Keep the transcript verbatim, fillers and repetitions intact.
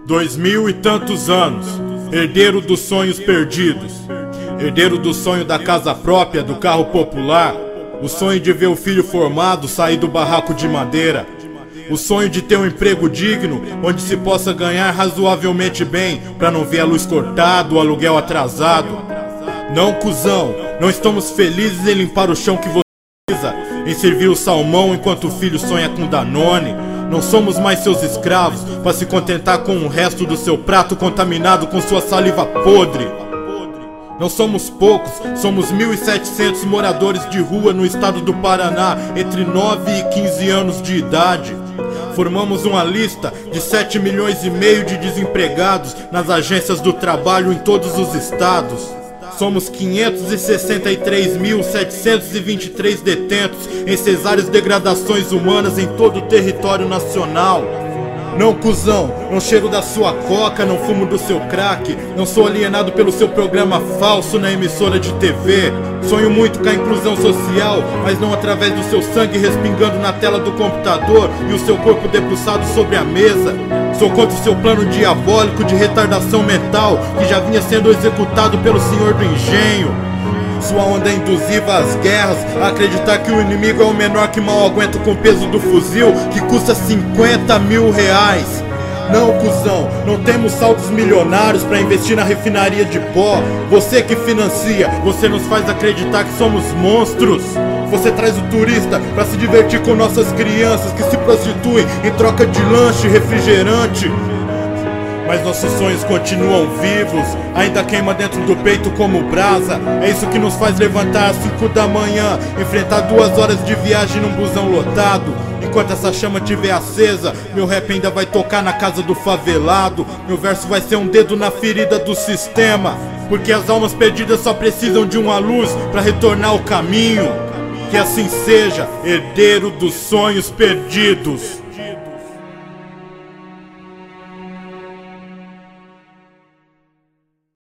Dois mil e tantos anos, herdeiro dos sonhos perdidos, herdeiro do sonho da casa própria, do carro popular, o sonho de ver o filho formado sair do barraco de madeira, o sonho de ter um emprego digno, onde se possa ganhar razoavelmente bem, pra não ver a luz cortada, o aluguel atrasado. Não, cuzão, não estamos felizes em limpar o chão que você precisa, em servir o salmão enquanto o filho sonha com Danone. Não somos mais seus escravos, pra se contentar com o resto do seu prato contaminado com sua saliva podre. Não somos poucos, somos mil e setecentos moradores de rua no estado do Paraná, entre nove e quinze anos de idade. Formamos uma lista de sete milhões e meio de desempregados nas agências do trabalho em todos os estados. Somos quinhentos e sessenta e três mil setecentos e vinte e três detentos em cesáreas degradações humanas em todo o território nacional. Não, cuzão, não cheiro da sua coca, não fumo do seu crack, não sou alienado pelo seu programa falso na emissora de T V. Sonho muito com a inclusão social, mas não através do seu sangue respingando na tela do computador e o seu corpo debruçado sobre a mesa. Sou contra o seu plano diabólico de retardação mental que já vinha sendo executado pelo senhor do engenho. Sua onda induziva às guerras, a acreditar que o inimigo é o menor que mal aguenta com o peso do fuzil, que custa cinquenta mil reais. Não, cuzão, não temos saldos milionários pra investir na refinaria de pó. Você que financia, você nos faz acreditar que somos monstros. Você traz o turista pra se divertir com nossas crianças que se prostituem em troca de lanche e refrigerante. Mas nossos sonhos continuam vivos, ainda queima dentro do peito como brasa. É isso que nos faz levantar às cinco da manhã, enfrentar duas horas de viagem num busão lotado. Enquanto essa chama estiver acesa, meu rap ainda vai tocar na casa do favelado. Meu verso vai ser um dedo na ferida do sistema, porque as almas perdidas só precisam de uma luz pra retornar ao caminho. Que assim seja, herdeiro dos sonhos perdidos.